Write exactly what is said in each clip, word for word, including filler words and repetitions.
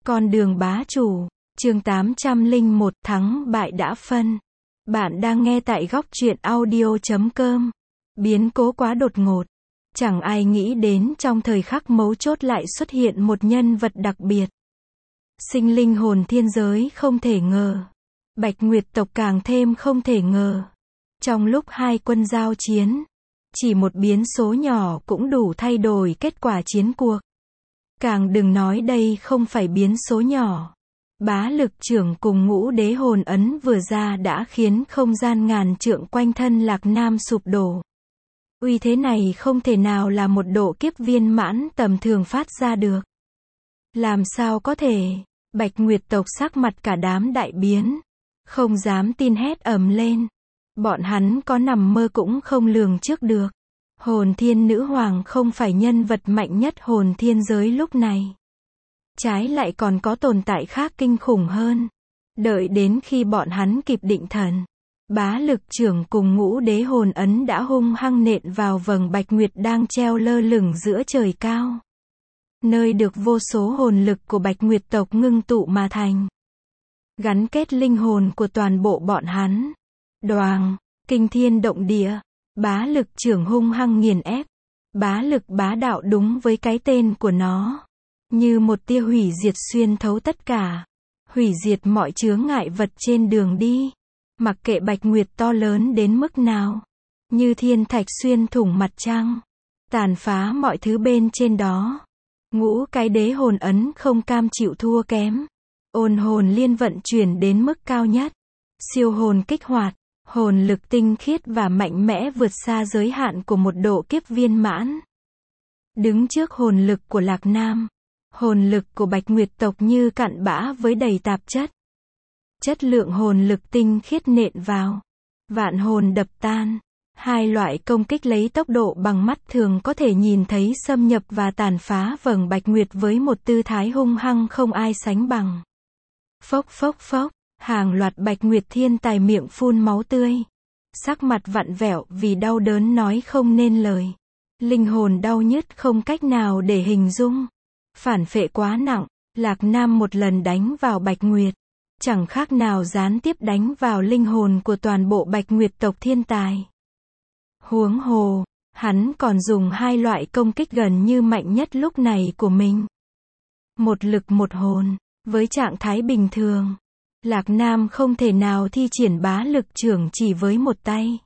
Con đường bá chủ, chương tám trăm lẻ một, thắng bại đã phân. Bạn đang nghe tại góc truyện audio chấm com. Biến cố quá đột ngột. Chẳng ai nghĩ đến trong thời khắc mấu chốt lại xuất hiện một nhân vật đặc biệt. Sinh linh hồn thiên giới không thể ngờ. Bạch Nguyệt tộc càng thêm không thể ngờ. Trong lúc hai quân giao chiến, chỉ một biến số nhỏ cũng đủ thay đổi kết quả chiến cuộc. Càng đừng nói đây không phải biến số nhỏ. Bá lực trưởng cùng ngũ đế hồn ấn vừa ra đã khiến không gian ngàn trượng quanh thân Lạc Nam sụp đổ. Uy thế này không thể nào là một độ kiếp viên mãn tầm thường phát ra được. Làm sao có thể? Bạch Nguyệt tộc sắc mặt cả đám đại biến. Không dám tin hét ầm lên. Bọn hắn có nằm mơ cũng không lường trước được. Hồn thiên nữ hoàng không phải nhân vật mạnh nhất hồn thiên giới lúc này. Trái lại còn có tồn tại khác kinh khủng hơn. Đợi đến khi bọn hắn kịp định thần, bá lực trưởng cùng ngũ đế hồn ấn đã hung hăng nện vào vầng Bạch Nguyệt đang treo lơ lửng giữa trời cao. Nơi được vô số hồn lực của Bạch Nguyệt tộc ngưng tụ mà thành. Gắn kết linh hồn của toàn bộ bọn hắn. Đoàng, kinh thiên động địa. Bá lực trưởng hung hăng nghiền ép. Bá lực bá đạo đúng với cái tên của nó. Như một tia hủy diệt xuyên thấu tất cả. Hủy diệt mọi chướng ngại vật trên đường đi. Mặc kệ Bạch Nguyệt to lớn đến mức nào. Như thiên thạch xuyên thủng mặt trăng. Tàn phá mọi thứ bên trên đó. Ngũ cái đế hồn ấn không cam chịu thua kém. Ôn hồn liên vận chuyển đến mức cao nhất. Siêu hồn kích hoạt. Hồn lực tinh khiết và mạnh mẽ vượt xa giới hạn của một độ kiếp viên mãn. Đứng trước hồn lực của Lạc Nam, hồn lực của Bạch Nguyệt tộc như cặn bã với đầy tạp chất. Chất lượng hồn lực tinh khiết nện vào. Vạn hồn đập tan. Hai loại công kích lấy tốc độ bằng mắt thường có thể nhìn thấy xâm nhập và tàn phá vầng Bạch Nguyệt với một tư thái hung hăng không ai sánh bằng. Phốc phốc phốc. Hàng loạt Bạch Nguyệt thiên tài miệng phun máu tươi. Sắc mặt vặn vẹo vì đau đớn nói không nên lời. Linh hồn đau nhức không cách nào để hình dung. Phản phệ quá nặng. Lạc Nam một lần đánh vào Bạch Nguyệt. Chẳng khác nào gián tiếp đánh vào linh hồn của toàn bộ Bạch Nguyệt tộc thiên tài. Huống hồ, hắn còn dùng hai loại công kích gần như mạnh nhất lúc này của mình. Một lực một hồn. Với trạng thái bình thường, Lạc Nam không thể nào thi triển bá lực trưởng chỉ với một tay.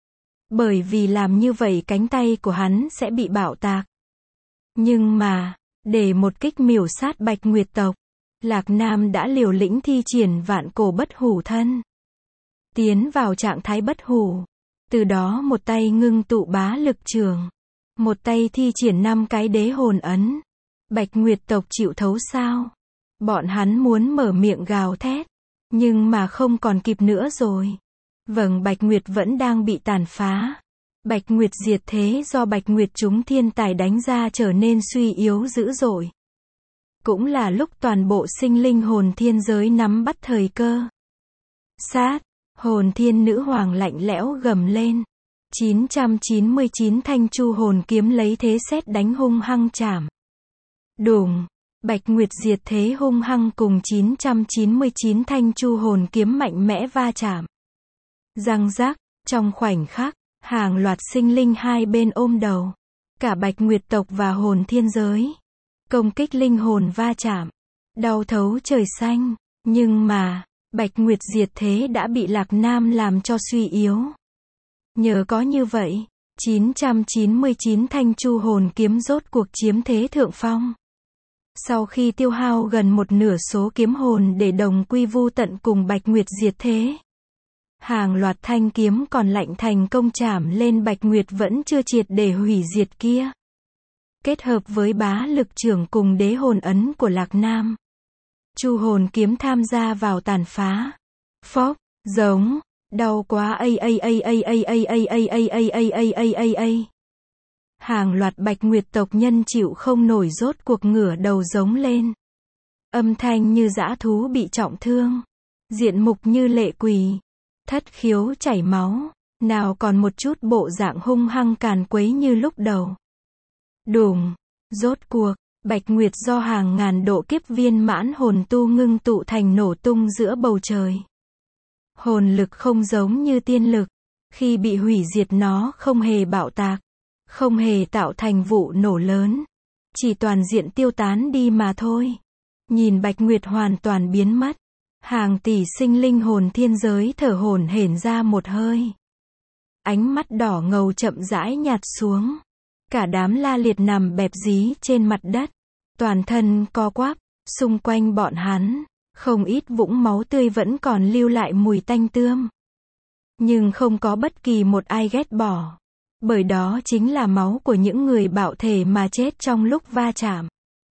Bởi vì làm như vậy cánh tay của hắn sẽ bị bạo tạc. Nhưng mà, để một kích miểu sát Bạch Nguyệt tộc, Lạc Nam đã liều lĩnh thi triển vạn cổ bất hủ thân. Tiến vào trạng thái bất hủ. Từ đó một tay ngưng tụ bá lực trưởng. Một tay thi triển năm cái đế hồn ấn. Bạch Nguyệt tộc chịu thấu sao? Bọn hắn muốn mở miệng gào thét. Nhưng mà không còn kịp nữa rồi. Vầng Bạch Nguyệt vẫn đang bị tàn phá. Bạch Nguyệt diệt thế do Bạch Nguyệt chúng thiên tài đánh ra trở nên suy yếu dữ dội. Cũng là lúc toàn bộ sinh linh hồn thiên giới nắm bắt thời cơ. Sát, hồn thiên nữ hoàng lạnh lẽo gầm lên. chín trăm chín mươi chín thanh chu hồn kiếm lấy thế sét đánh hung hăng chạm. Đùng. Bạch Nguyệt diệt thế hung hăng cùng chín trăm chín mươi chín thanh chu hồn kiếm mạnh mẽ va chạm. Răng rác, trong khoảnh khắc, hàng loạt sinh linh hai bên ôm đầu. Cả Bạch Nguyệt tộc và hồn thiên giới. Công kích linh hồn va chạm. Đau thấu trời xanh. Nhưng mà, Bạch Nguyệt diệt thế đã bị Lạc Nam làm cho suy yếu. Nhờ có như vậy, chín trăm chín mươi chín thanh chu hồn kiếm rốt cuộc chiếm thế thượng phong. Sau khi tiêu hao gần một nửa số kiếm hồn để đồng quy vu tận cùng Bạch Nguyệt diệt thế, hàng loạt thanh kiếm còn lạnh thành công chạm lên Bạch Nguyệt vẫn chưa triệt để hủy diệt kia. Kết hợp với bá lực trưởng cùng đế hồn ấn của Lạc Nam, chu hồn kiếm tham gia vào tàn phá. Phốc, giống, đau quá a a a a a a a a a a a a a a. Hàng loạt Bạch Nguyệt tộc nhân chịu không nổi rốt cuộc ngửa đầu giống lên. Âm thanh như dã thú bị trọng thương. Diện mục như lệ quỷ. Thất khiếu chảy máu. Nào còn một chút bộ dạng hung hăng càn quấy như lúc đầu. Đùng. Rốt cuộc, Bạch Nguyệt do hàng ngàn độ kiếp viên mãn hồn tu ngưng tụ thành nổ tung giữa bầu trời. Hồn lực không giống như tiên lực, khi bị hủy diệt nó không hề bạo tạc, không hề tạo thành vụ nổ lớn, chỉ toàn diện tiêu tán đi mà thôi. Nhìn Bạch Nguyệt hoàn toàn biến mất, hàng tỷ sinh linh hồn thiên giới thở hổn hển ra một hơi. Ánh mắt đỏ ngầu chậm rãi nhạt xuống. Cả đám la liệt nằm bẹp dí trên mặt đất, toàn thân co quắp, xung quanh bọn hắn, không ít vũng máu tươi vẫn còn lưu lại mùi tanh tươm. Nhưng không có bất kỳ một ai ghét bỏ, bởi đó chính là máu của những người bạo thể mà chết trong lúc va chạm.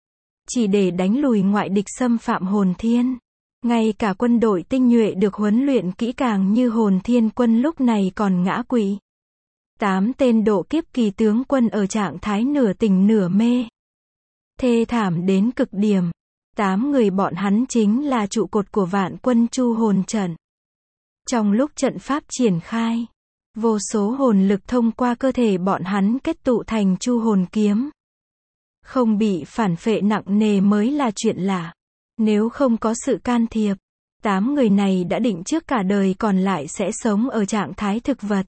Chỉ để đánh lùi ngoại địch xâm phạm hồn thiên. Ngay cả quân đội tinh nhuệ được huấn luyện kỹ càng như hồn thiên quân lúc này còn ngã quỵ. Tám tên độ kiếp kỳ tướng quân ở trạng thái nửa tỉnh nửa mê. Thê thảm đến cực điểm. Tám người bọn hắn chính là trụ cột của vạn quân chu hồn trận. Trong lúc trận pháp triển khai, vô số hồn lực thông qua cơ thể bọn hắn kết tụ thành chu hồn kiếm. Không bị phản phệ nặng nề mới là chuyện lạ. Nếu không có sự can thiệp, tám người này đã định trước cả đời còn lại sẽ sống ở trạng thái thực vật.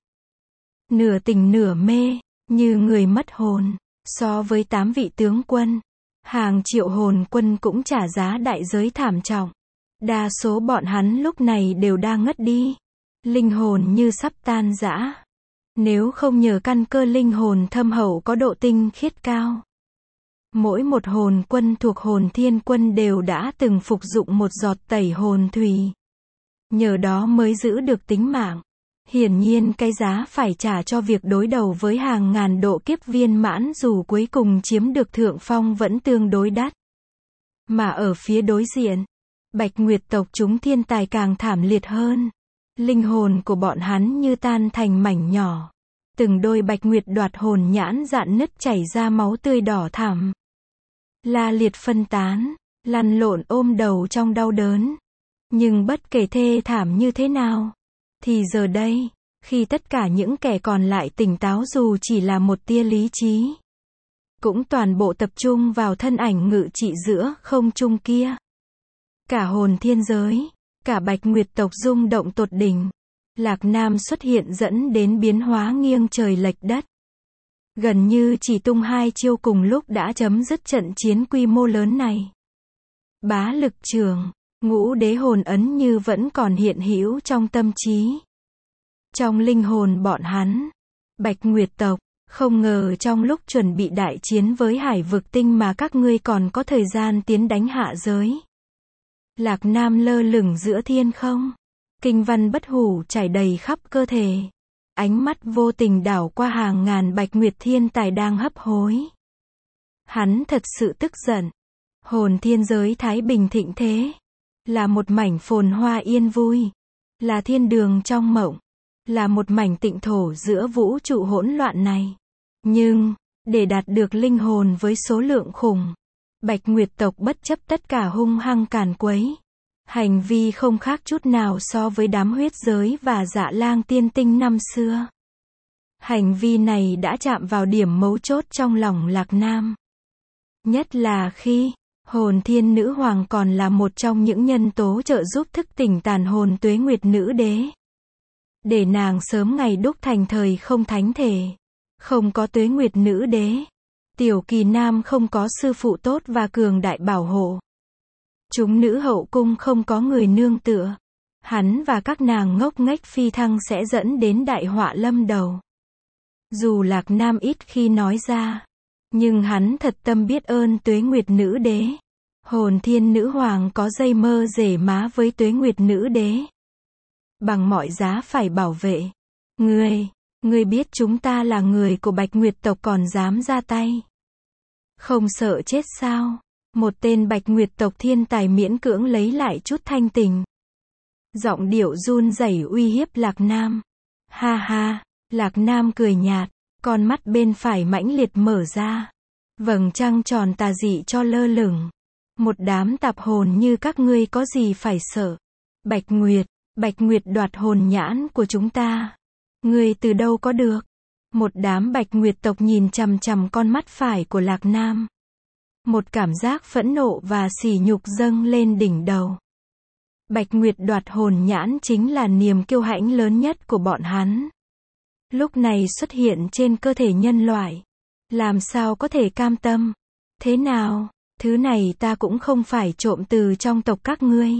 Nửa tỉnh nửa mê, như người mất hồn. So với tám vị tướng quân, hàng triệu hồn quân cũng trả giá đại giới thảm trọng. Đa số bọn hắn lúc này đều đang ngất đi. Linh hồn như sắp tan rã. Nếu không nhờ căn cơ linh hồn thâm hậu có độ tinh khiết cao. Mỗi một hồn quân thuộc hồn thiên quân đều đã từng phục dụng một giọt tẩy hồn thủy. Nhờ đó mới giữ được tính mạng. Hiển nhiên cái giá phải trả cho việc đối đầu với hàng ngàn độ kiếp viên mãn dù cuối cùng chiếm được thượng phong vẫn tương đối đắt. Mà ở phía đối diện, Bạch Nguyệt tộc chúng thiên tài càng thảm liệt hơn. Linh hồn của bọn hắn như tan thành mảnh nhỏ. Từng đôi Bạch Nguyệt đoạt hồn nhãn rạn nứt chảy ra máu tươi đỏ thẳm. La liệt phân tán, lăn lộn ôm đầu trong đau đớn. Nhưng bất kể thê thảm như thế nào, thì giờ đây, khi tất cả những kẻ còn lại tỉnh táo dù chỉ là một tia lý trí, cũng toàn bộ tập trung vào thân ảnh ngự trị giữa không trung kia. Cả hồn thiên giới, cả Bạch Nguyệt tộc rung động tột đỉnh. Lạc Nam xuất hiện dẫn đến biến hóa nghiêng trời lệch đất. Gần như chỉ tung hai chiêu cùng lúc đã chấm dứt trận chiến quy mô lớn này. Bá lực trường, ngũ đế hồn ấn như vẫn còn hiện hữu trong tâm trí. Trong linh hồn bọn hắn, Bạch Nguyệt tộc, không ngờ trong lúc chuẩn bị đại chiến với hải vực tinh mà các ngươi còn có thời gian tiến đánh hạ giới. Lạc Nam lơ lửng giữa thiên không. Kinh văn bất hủ chảy đầy khắp cơ thể. Ánh mắt vô tình đảo qua hàng ngàn Bạch Nguyệt thiên tài đang hấp hối. Hắn thật sự tức giận. Hồn thiên giới thái bình thịnh thế. Là một mảnh phồn hoa yên vui. Là thiên đường trong mộng. Là một mảnh tịnh thổ giữa vũ trụ hỗn loạn này. Nhưng, để đạt được linh hồn với số lượng khủng, Bạch Nguyệt tộc bất chấp tất cả hung hăng càn quấy. Hành vi không khác chút nào so với đám huyết giới và Dạ Lang tiên tinh năm xưa. Hành vi này đã chạm vào điểm mấu chốt trong lòng Lạc Nam. Nhất là khi, hồn thiên nữ hoàng còn là một trong những nhân tố trợ giúp thức tỉnh tàn hồn tuế nguyệt nữ đế. Để nàng sớm ngày đúc thành thời không thánh thể. Không có tuế nguyệt nữ đế. Tiểu Kỳ Nam không có sư phụ tốt và cường đại bảo hộ. Chúng nữ hậu cung không có người nương tựa. Hắn và các nàng ngốc nghếch phi thăng sẽ dẫn đến đại họa lâm đầu. Dù Lạc Nam ít khi nói ra, nhưng hắn thật tâm biết ơn tuế nguyệt nữ đế. Hồn thiên nữ hoàng có dây mơ rể má với tuế nguyệt nữ đế. Bằng mọi giá phải bảo vệ. Ngươi, ngươi biết chúng ta là người của Bạch Nguyệt tộc còn dám ra tay. Không sợ chết sao? Một tên Bạch Nguyệt tộc thiên tài miễn cưỡng lấy lại chút thanh tình. Giọng điệu run rẩy uy hiếp Lạc Nam. Ha ha, Lạc Nam cười nhạt, con mắt bên phải mãnh liệt mở ra. Vầng trăng tròn tà dị cho lơ lửng. Một đám tạp hồn như các ngươi có gì phải sợ. Bạch Nguyệt, Bạch Nguyệt đoạt hồn nhãn của chúng ta. Ngươi từ đâu có được? Một đám Bạch Nguyệt tộc nhìn chằm chằm con mắt phải của Lạc Nam. Một cảm giác phẫn nộ và sỉ nhục dâng lên đỉnh đầu. Bạch Nguyệt đoạt hồn nhãn chính là niềm kiêu hãnh lớn nhất của bọn hắn. Lúc này xuất hiện trên cơ thể nhân loại. Làm sao có thể cam tâm? Thế nào? Thứ này ta cũng không phải trộm từ trong tộc các ngươi.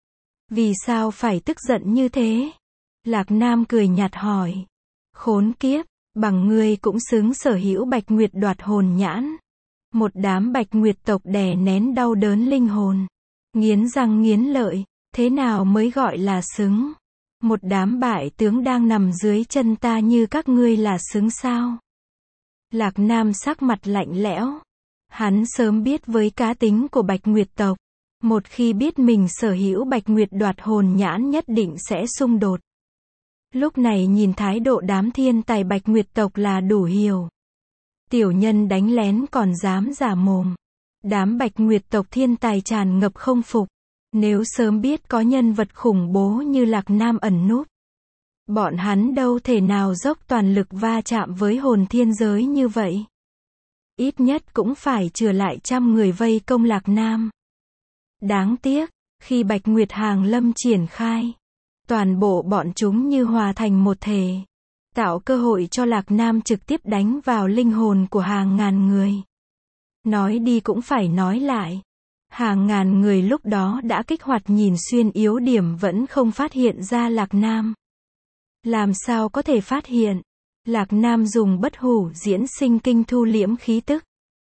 Vì sao phải tức giận như thế? Lạc Nam cười nhạt hỏi. Khốn kiếp, bằng ngươi cũng xứng sở hữu Bạch Nguyệt đoạt hồn nhãn. Một đám Bạch Nguyệt tộc đè nén đau đớn linh hồn. Nghiến răng nghiến lợi, thế nào mới gọi là xứng? Một đám bại tướng đang nằm dưới chân ta như các ngươi là xứng sao? Lạc Nam sắc mặt lạnh lẽo. Hắn sớm biết với cá tính của Bạch Nguyệt tộc. Một khi biết mình sở hữu Bạch Nguyệt đoạt hồn nhãn nhất định sẽ xung đột. Lúc này nhìn thái độ đám thiên tài Bạch Nguyệt tộc là đủ hiểu. Tiểu nhân đánh lén còn dám giả mồm. Đám Bạch Nguyệt tộc thiên tài tràn ngập không phục. Nếu sớm biết có nhân vật khủng bố như Lạc Nam ẩn núp, bọn hắn đâu thể nào dốc toàn lực va chạm với hồn thiên giới như vậy. Ít nhất cũng phải trừ lại trăm người vây công Lạc Nam. Đáng tiếc, khi Bạch Nguyệt Hàng Lâm triển khai, toàn bộ bọn chúng như hòa thành một thể, tạo cơ hội cho Lạc Nam trực tiếp đánh vào linh hồn của hàng ngàn người. Nói đi cũng phải nói lại. Hàng ngàn người lúc đó đã kích hoạt nhìn xuyên yếu điểm vẫn không phát hiện ra Lạc Nam. Làm sao có thể phát hiện? Lạc Nam dùng bất hủ diễn sinh kinh thu liễm khí tức.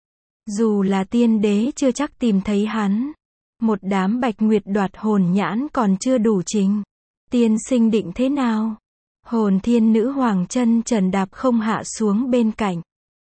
Dù là tiên đế chưa chắc tìm thấy hắn. Một đám Bạch Nguyệt đoạt hồn nhãn còn chưa đủ trình. Tiên sinh định thế nào? Hồn thiên nữ hoàng chân trần đạp không hạ xuống bên cạnh.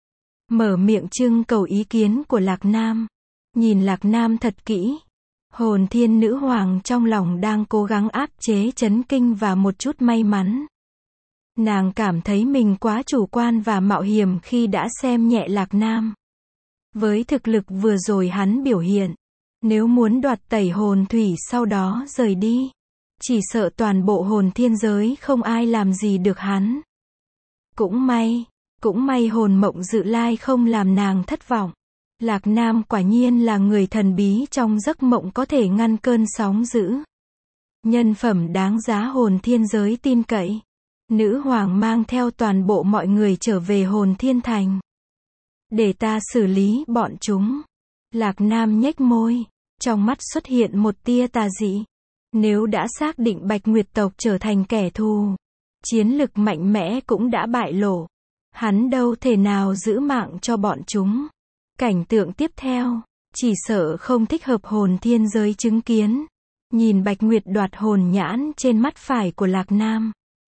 Mở miệng trưng cầu ý kiến của Lạc Nam. Nhìn Lạc Nam thật kỹ. Hồn thiên nữ hoàng trong lòng đang cố gắng áp chế chấn kinh và một chút may mắn. Nàng cảm thấy mình quá chủ quan và mạo hiểm khi đã xem nhẹ Lạc Nam. Với thực lực vừa rồi hắn biểu hiện, nếu muốn đoạt tẩy hồn thủy sau đó rời đi, chỉ sợ toàn bộ hồn thiên giới không ai làm gì được hắn. Cũng may, cũng may hồn mộng dự lai không làm nàng thất vọng. Lạc Nam quả nhiên là người thần bí trong giấc mộng có thể ngăn cơn sóng dữ. Nhân phẩm đáng giá hồn thiên giới tin cậy. Nữ hoàng mang theo toàn bộ mọi người trở về hồn thiên thành. Để ta xử lý bọn chúng. Lạc Nam nhếch môi. Trong mắt xuất hiện một tia tà dị. Nếu đã xác định Bạch Nguyệt tộc trở thành kẻ thù, chiến lực mạnh mẽ cũng đã bại lộ. Hắn đâu thể nào giữ mạng cho bọn chúng. Cảnh tượng tiếp theo, chỉ sợ không thích hợp hồn thiên giới chứng kiến. Nhìn Bạch Nguyệt đoạt hồn nhãn trên mắt phải của Lạc Nam.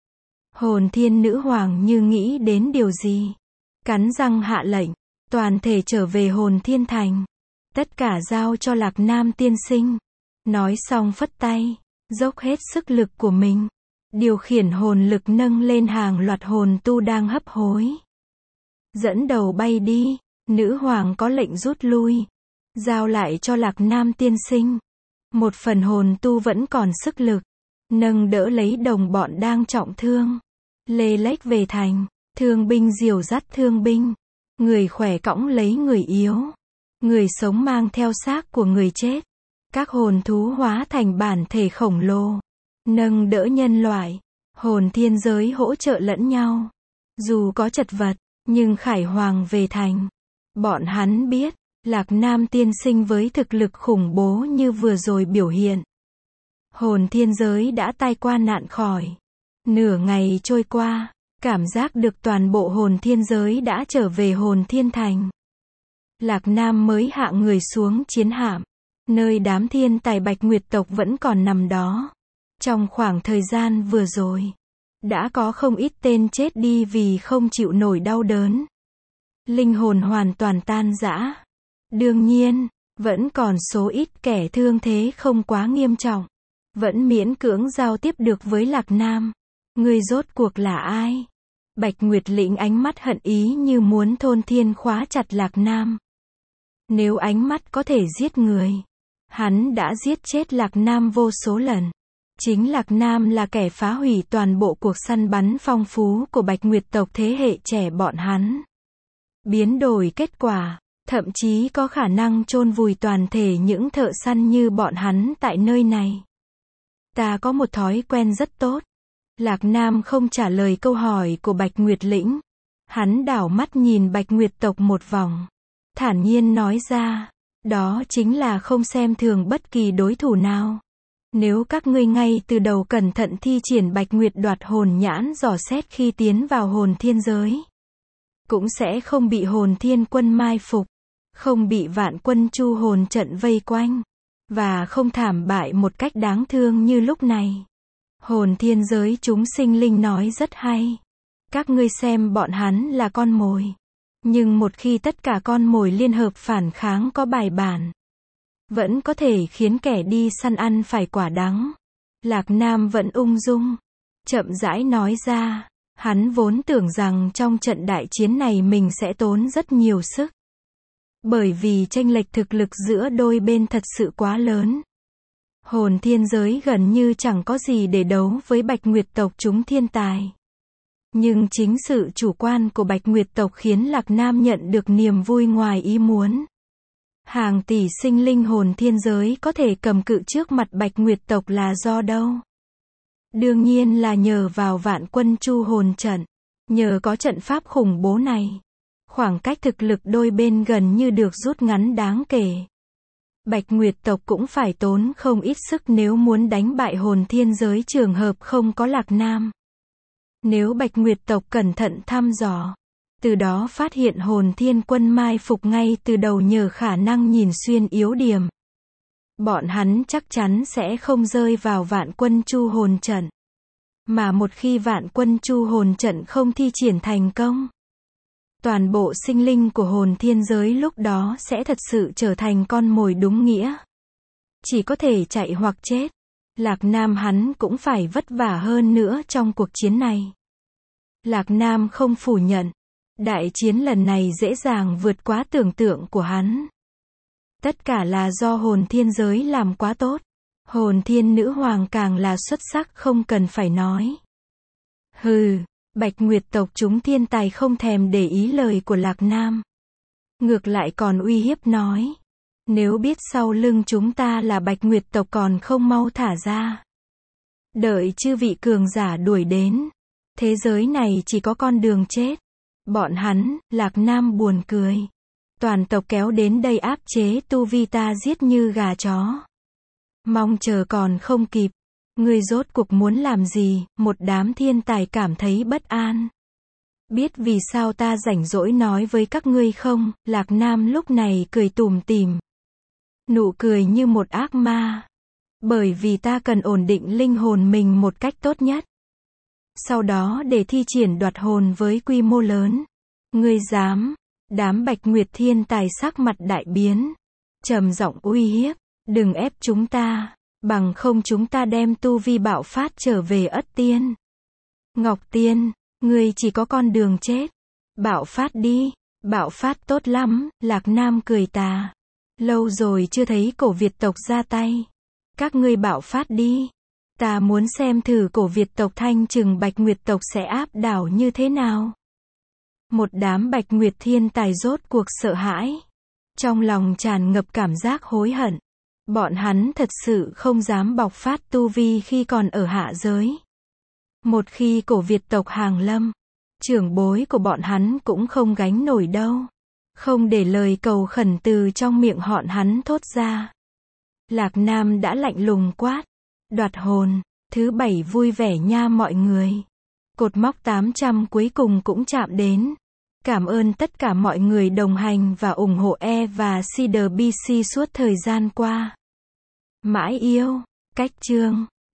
Hồn thiên nữ hoàng như nghĩ đến điều gì. Cắn răng hạ lệnh, toàn thể trở về hồn thiên thành. Tất cả giao cho Lạc Nam tiên sinh. Nói xong phất tay, dốc hết sức lực của mình. Điều khiển hồn lực nâng lên hàng loạt hồn tu đang hấp hối. Dẫn đầu bay đi, nữ hoàng có lệnh rút lui. Giao lại cho Lạc Nam tiên sinh. Một phần hồn tu vẫn còn sức lực. Nâng đỡ lấy đồng bọn đang trọng thương. Lê lếch về thành, thương binh dìu dắt thương binh. Người khỏe cõng lấy người yếu. Người sống mang theo xác của người chết. Các hồn thú hóa thành bản thể khổng lồ. Nâng đỡ nhân loại. Hồn thiên giới hỗ trợ lẫn nhau. Dù có chật vật, nhưng Khải Hoàng về thành. Bọn hắn biết, Lạc Nam tiên sinh với thực lực khủng bố như vừa rồi biểu hiện. Hồn thiên giới đã tai qua nạn khỏi. Nửa ngày trôi qua, cảm giác được toàn bộ hồn thiên giới đã trở về hồn thiên thành. Lạc Nam mới hạ người xuống chiến hạm, nơi đám thiên tài Bạch Nguyệt tộc vẫn còn nằm đó. Trong khoảng thời gian vừa rồi, đã có không ít tên chết đi vì không chịu nổi đau đớn. Linh hồn hoàn toàn tan rã. Đương nhiên, vẫn còn số ít kẻ thương thế không quá nghiêm trọng. Vẫn miễn cưỡng giao tiếp được với Lạc Nam. Người rốt cuộc là ai? Bạch Nguyệt lĩnh ánh mắt hận ý như muốn thôn thiên khóa chặt Lạc Nam. Nếu ánh mắt có thể giết người, hắn đã giết chết Lạc Nam vô số lần. Chính Lạc Nam là kẻ phá hủy toàn bộ cuộc săn bắn phong phú của Bạch Nguyệt tộc thế hệ trẻ bọn hắn. Biến đổi kết quả, Thậm chí có khả năng chôn vùi toàn thể những thợ săn như bọn hắn tại nơi này. Ta có một thói quen rất tốt. Lạc Nam không trả lời câu hỏi của Bạch Nguyệt Lĩnh. Hắn đảo mắt nhìn Bạch Nguyệt tộc một vòng. Thản nhiên nói ra. Đó chính là không xem thường bất kỳ đối thủ nào. Nếu các ngươi ngay từ đầu cẩn thận thi triển Bạch Nguyệt đoạt hồn nhãn dò xét khi tiến vào hồn thiên giới, cũng sẽ không bị hồn thiên quân mai phục, không bị vạn quân chu hồn trận vây quanh, và không thảm bại một cách đáng thương như lúc này. Hồn thiên giới chúng sinh linh nói rất hay. Các ngươi xem bọn hắn là con mồi. Nhưng một khi tất cả con mồi liên hợp phản kháng có bài bản, vẫn có thể khiến kẻ đi săn ăn phải quả đắng. Lạc Nam vẫn ung dung, chậm rãi nói ra. Hắn vốn tưởng rằng trong trận đại chiến này mình sẽ tốn rất nhiều sức. Bởi vì chênh lệch thực lực giữa đôi bên thật sự quá lớn. Hồn thiên giới gần như chẳng có gì để đấu với Bạch Nguyệt tộc chúng thiên tài. Nhưng chính sự chủ quan của Bạch Nguyệt tộc khiến Lạc Nam nhận được niềm vui ngoài ý muốn. Hàng tỷ sinh linh hồn thiên giới có thể cầm cự trước mặt Bạch Nguyệt tộc là do đâu? Đương nhiên là nhờ vào vạn quân chu hồn trận. Nhờ có trận pháp khủng bố này, khoảng cách thực lực đôi bên gần như được rút ngắn đáng kể. Bạch Nguyệt tộc cũng phải tốn không ít sức nếu muốn đánh bại hồn thiên giới trường hợp không có Lạc Nam. Nếu Bạch Nguyệt tộc cẩn thận thăm dò, từ đó phát hiện hồn thiên quân mai phục ngay từ đầu nhờ khả năng nhìn xuyên yếu điểm, bọn hắn chắc chắn sẽ không rơi vào vạn quân chu hồn trận. Mà một khi vạn quân chu hồn trận không thi triển thành công, toàn bộ sinh linh của hồn thiên giới lúc đó sẽ thật sự trở thành con mồi đúng nghĩa. Chỉ có thể chạy hoặc chết. Lạc Nam hắn cũng phải vất vả hơn nữa trong cuộc chiến này. Lạc Nam không phủ nhận. Đại chiến lần này dễ dàng vượt quá tưởng tượng của hắn. Tất cả là do hồn thiên giới làm quá tốt. Hồn thiên nữ hoàng càng là xuất sắc không cần phải nói. Hừ, Bạch Nguyệt tộc chúng thiên tài không thèm để ý lời của Lạc Nam. Ngược lại còn uy hiếp nói. Nếu biết sau lưng chúng ta là Bạch Nguyệt tộc còn không mau thả ra. Đợi chư vị cường giả đuổi đến. Thế giới này chỉ có con đường chết. Bọn hắn, Lạc Nam buồn cười. Toàn tộc kéo đến đây áp chế tu vi ta giết như gà chó. Mong chờ còn không kịp. Ngươi rốt cuộc muốn làm gì? Một đám thiên tài cảm thấy bất an. Biết vì sao ta rảnh rỗi nói với các ngươi không? Lạc Nam lúc này cười tủm tỉm. Nụ cười như một ác ma. Bởi vì ta cần ổn định linh hồn mình một cách tốt nhất. Sau đó để thi triển đoạt hồn với quy mô lớn. Ngươi dám? Đám Bạch Nguyệt thiên tài sắc mặt đại biến. Trầm giọng uy hiếp. Đừng ép chúng ta. Bằng không chúng ta đem tu vi bạo phát trở về Ất Tiên. Ngọc Tiên, ngươi chỉ có con đường chết. Bạo phát đi. Bạo phát tốt lắm. Lạc Nam cười tà. Lâu rồi chưa thấy cổ Việt tộc ra tay. Các ngươi bạo phát đi. Ta muốn xem thử cổ Việt tộc thanh trừng Bạch Nguyệt tộc sẽ áp đảo như thế nào. Một đám Bạch Nguyệt thiên tài rốt cuộc sợ hãi. Trong lòng tràn ngập cảm giác hối hận. Bọn hắn thật sự không dám bộc phát tu vi khi còn ở hạ giới. Một khi cổ Việt tộc hàng lâm, trưởng bối của bọn hắn cũng không gánh nổi đâu. Không để lời cầu khẩn từ trong miệng họ hắn thốt ra. Lạc Nam đã lạnh lùng quát. Đoạt hồn, thứ bảy vui vẻ nha mọi người. Cột mốc tám trăm cuối cùng cũng chạm đến. Cảm ơn tất cả mọi người đồng hành và ủng hộ E và xê đê bê xê suốt thời gian qua. Mãi yêu, cách chương.